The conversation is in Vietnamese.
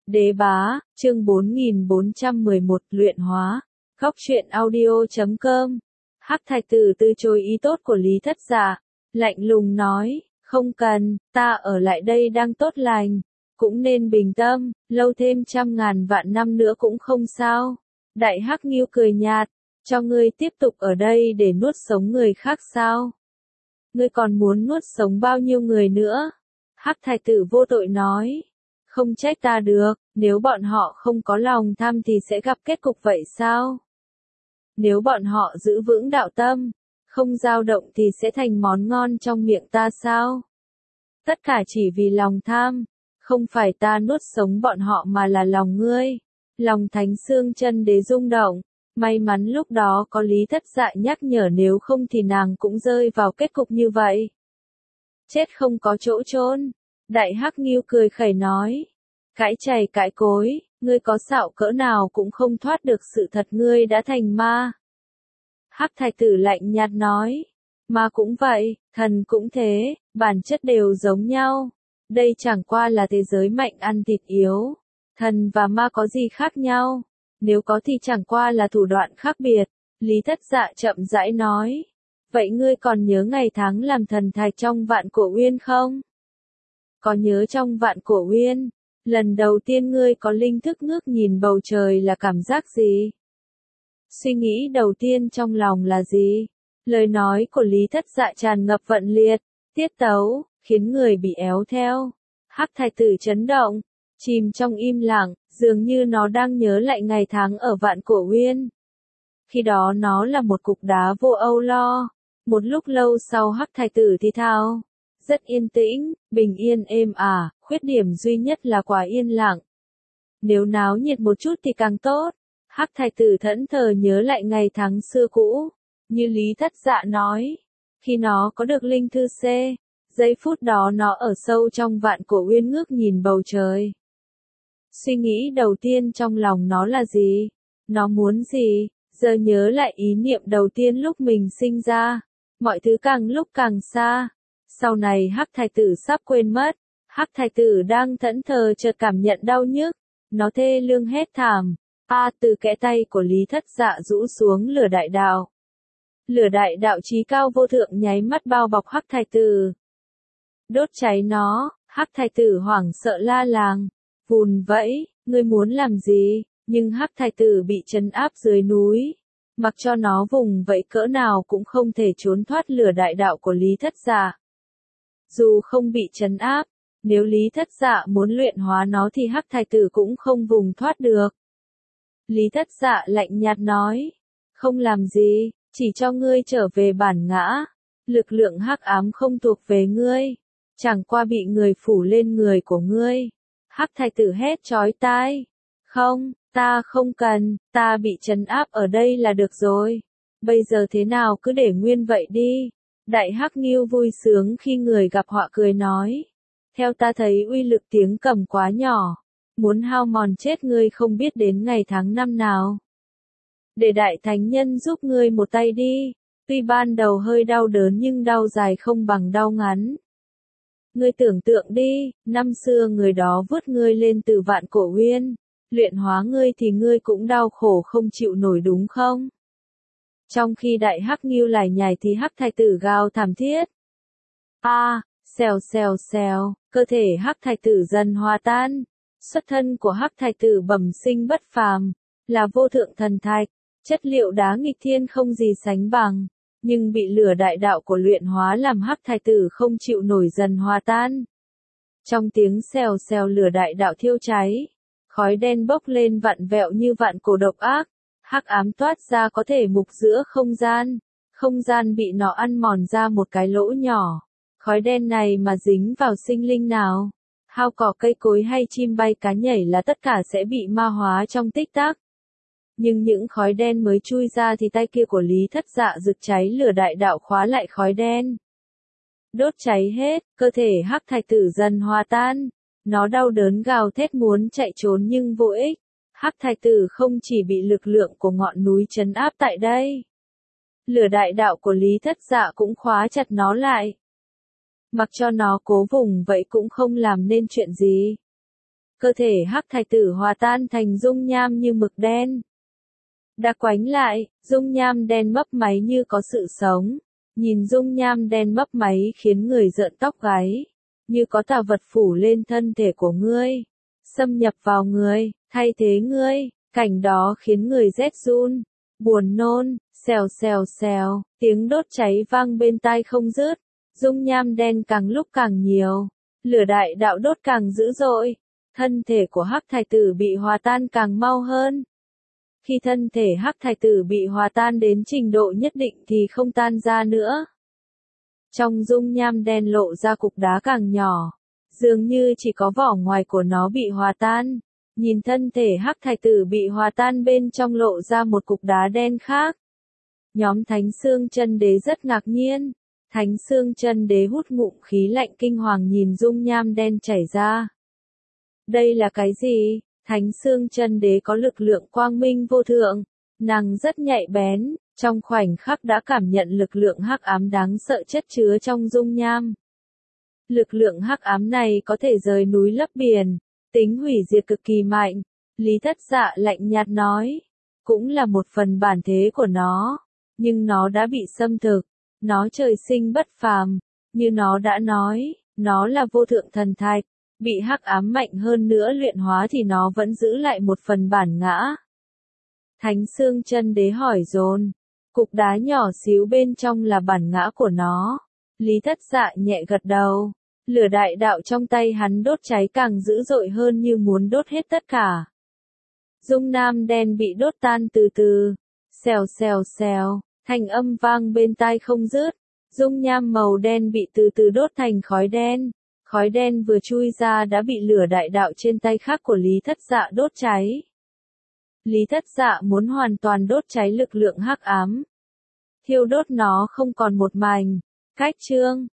Đế bá, chương 4411 luyện hóa. Góc truyện audio.com. Hắc thái tử từ chối ý tốt của Lý Thất Dạ, lạnh lùng nói, không cần, ta ở lại đây đang tốt lành, cũng nên bình tâm, lâu thêm 100.000 vạn năm nữa cũng không sao. Đại Hắc Ngưu cười nhạt, cho ngươi tiếp tục ở đây để nuốt sống người khác sao? Ngươi còn muốn nuốt sống bao nhiêu người nữa? Hắc thái tử vô tội nói. Không trách ta được, nếu bọn họ không có lòng tham thì sẽ gặp kết cục vậy sao? Nếu bọn họ giữ vững đạo tâm, không dao động thì sẽ thành món ngon trong miệng ta sao? Tất cả chỉ vì lòng tham, không phải ta nuốt sống bọn họ mà là lòng ngươi. Lòng Thánh Xương Chân Đế rung động, may mắn lúc đó có Lý Thất Dạ nhắc nhở, nếu không thì nàng cũng rơi vào kết cục như vậy. Chết không có chỗ chôn. Đại Hắc Ngưu cười khẩy nói, cãi chày cãi cối, ngươi có xạo cỡ nào cũng không thoát được sự thật, ngươi đã thành ma. Hắc thái tử lạnh nhạt nói, ma cũng vậy, thần cũng thế, bản chất đều giống nhau. Đây chẳng qua là thế giới mạnh ăn thịt yếu. Thần và ma có gì khác nhau? Nếu có thì chẳng qua là thủ đoạn khác biệt. Lý Thất Dạ chậm rãi nói. Vậy ngươi còn nhớ ngày tháng làm thần thạch trong Vạn Cổ Uyên không? Có nhớ trong Vạn Cổ Uyên, lần đầu tiên ngươi có linh thức ngước nhìn bầu trời là cảm giác gì? Suy nghĩ đầu tiên trong lòng là gì? Lời nói của Lý Thất Dạ tràn ngập vận liệt, tiết tấu, khiến người bị éo theo. Hắc thái tử chấn động, chìm trong im lặng, dường như nó đang nhớ lại ngày tháng ở Vạn Cổ Uyên. Khi đó nó là một cục đá vô âu lo. Một lúc lâu sau Hắc thái tử thì thào, rất yên tĩnh, bình yên êm ả, khuyết điểm duy nhất là quá yên lặng. Nếu náo nhiệt một chút thì càng tốt. Hắc thái tử thẫn thờ nhớ lại ngày tháng xưa cũ, như Lý Thất Dạ nói, khi nó có được linh thư C, giây phút đó nó ở sâu trong Vạn Cổ Uyên ngước nhìn bầu trời. Suy nghĩ đầu tiên trong lòng nó là gì? Nó muốn gì? Giờ nhớ lại ý niệm đầu tiên lúc mình sinh ra, mọi thứ càng lúc càng xa. Sau này Hắc thái tử sắp quên mất. Hắc thái tử đang thẫn thờ chợt cảm nhận đau nhức, nó thê lương hét thảm. Từ kẽ tay của Lý Thất Dạ rũ xuống lửa đại đạo. Lửa đại đạo chí cao vô thượng nháy mắt bao bọc Hắc thái tử, đốt cháy nó. Hắc thái tử hoảng sợ la làng, vùn vẫy, ngươi muốn làm gì? Nhưng Hắc thái tử bị trấn áp dưới núi, mặc cho nó vùng vẫy cỡ nào cũng không thể trốn thoát lửa đại đạo của Lý Thất Dạ. Dù không bị trấn áp, nếu Lý Thất Dạ muốn luyện hóa nó thì Hắc thái tử cũng không vùng thoát được. Lý Thất Dạ lạnh nhạt nói, không làm gì, chỉ cho ngươi trở về bản ngã. Lực lượng hắc ám không thuộc về ngươi, chẳng qua bị người phủ lên người của ngươi. Hắc thái tử hét chói tai, không, ta không cần, ta bị trấn áp ở đây là được rồi. Bây giờ thế nào cứ để nguyên vậy đi. Đại Hắc Ngưu vui sướng khi người gặp họa cười nói, theo ta thấy uy lực tiếng cầm quá nhỏ, muốn hao mòn chết ngươi không biết đến ngày tháng năm nào. Để đại thánh nhân giúp ngươi một tay đi, tuy ban đầu hơi đau đớn nhưng đau dài không bằng đau ngắn. Ngươi tưởng tượng đi, năm xưa người đó vớt ngươi lên từ Vạn Cổ Uyên, luyện hóa ngươi thì ngươi cũng đau khổ không chịu nổi đúng không? Trong khi Đại Hắc Ngưu lải nhải thì Hắc thái tử gào thảm thiết. Xèo xèo xèo, cơ thể Hắc thái tử dần hòa tan. Xuất thân của Hắc thái tử bẩm sinh bất phàm, là vô thượng thần thạch, chất liệu đá nghịch thiên không gì sánh bằng, nhưng bị lửa đại đạo của luyện hóa làm Hắc thái tử không chịu nổi dần hòa tan. Trong tiếng xèo xèo lửa đại đạo thiêu cháy, khói đen bốc lên vặn vẹo như vạn cổ độc ác, hắc ám toát ra có thể mục giữa không gian bị nó ăn mòn ra một cái lỗ nhỏ. Khói đen này mà dính vào sinh linh nào, hao cỏ cây cối hay chim bay cá nhảy là tất cả sẽ bị ma hóa trong tích tắc. Nhưng những khói đen mới chui ra thì tay kia của Lý Thất Dạ rực cháy lửa đại đạo khóa lại khói đen. Đốt cháy hết, cơ thể Hắc thái tử dần hòa tan. Nó đau đớn gào thét muốn chạy trốn nhưng vô ích. Hắc thái tử không chỉ bị lực lượng của ngọn núi trấn áp tại đây. Lửa đại đạo của Lý Thất Dạ cũng khóa chặt nó lại. Mặc cho nó cố vùng vậy cũng không làm nên chuyện gì. cơ thể hắc thải tử hòa tan thành dung nham như mực đen. Đã quánh lại, dung nham đen mấp máy như có sự sống. Nhìn dung nham đen mấp máy khiến người rợn tóc gáy. Như có tà vật phủ lên thân thể của ngươi. Xâm nhập vào người, thay thế ngươi. Cảnh đó khiến người rét run. Buồn nôn, xèo xèo xèo. Tiếng đốt cháy vang bên tai không dứt. Dung nham đen càng lúc càng nhiều. Lửa đại đạo đốt càng dữ dội. Thân thể của hắc thải tử bị hòa tan càng mau hơn. Khi thân thể hắc thải tử bị hòa tan đến trình độ nhất định thì không tan ra nữa. Trong dung nham đen lộ ra cục đá càng nhỏ. Dường như chỉ có vỏ ngoài của nó bị hòa tan. Nhìn thân thể hắc thải tử bị hòa tan bên trong lộ ra một cục đá đen khác. Nhóm Thánh Xương Chân Đế rất ngạc nhiên. Thánh Xương Chân Đế hút ngụm khí lạnh kinh hoàng nhìn dung nham đen chảy ra. Đây là cái gì? Thánh Xương Chân Đế có lực lượng quang minh vô thượng, nàng rất nhạy bén, trong khoảnh khắc đã cảm nhận lực lượng hắc ám đáng sợ chất chứa trong dung nham. Lực lượng hắc ám này có thể rời núi lấp biển, tính hủy diệt cực kỳ mạnh. Lý Thất Dạ lạnh nhạt nói, cũng là một phần bản thế của nó, nhưng nó đã bị xâm thực, nó trời sinh bất phàm, như nó đã nói, nó là vô thượng thần thạch. Bị hắc ám mạnh hơn nữa luyện hóa thì nó vẫn giữ lại một phần bản ngã. Thánh Xương Chân Đế hỏi dồn, cục đá nhỏ xíu bên trong là bản ngã của nó. Lý Thất Dạ nhẹ gật đầu, lửa đại đạo trong tay hắn đốt cháy càng dữ dội hơn như muốn đốt hết tất cả. Dung nham đen bị đốt tan từ từ, xèo xèo xèo, thanh âm vang bên tai không dứt. Dung nham màu đen bị từ từ đốt thành khói đen. Khói đen vừa chui ra đã bị lửa đại đạo trên tay khác của Lý Thất Dạ đốt cháy. Lý Thất Dạ muốn hoàn toàn đốt cháy lực lượng hắc ám. Thiêu đốt nó không còn một mảnh. Cách chương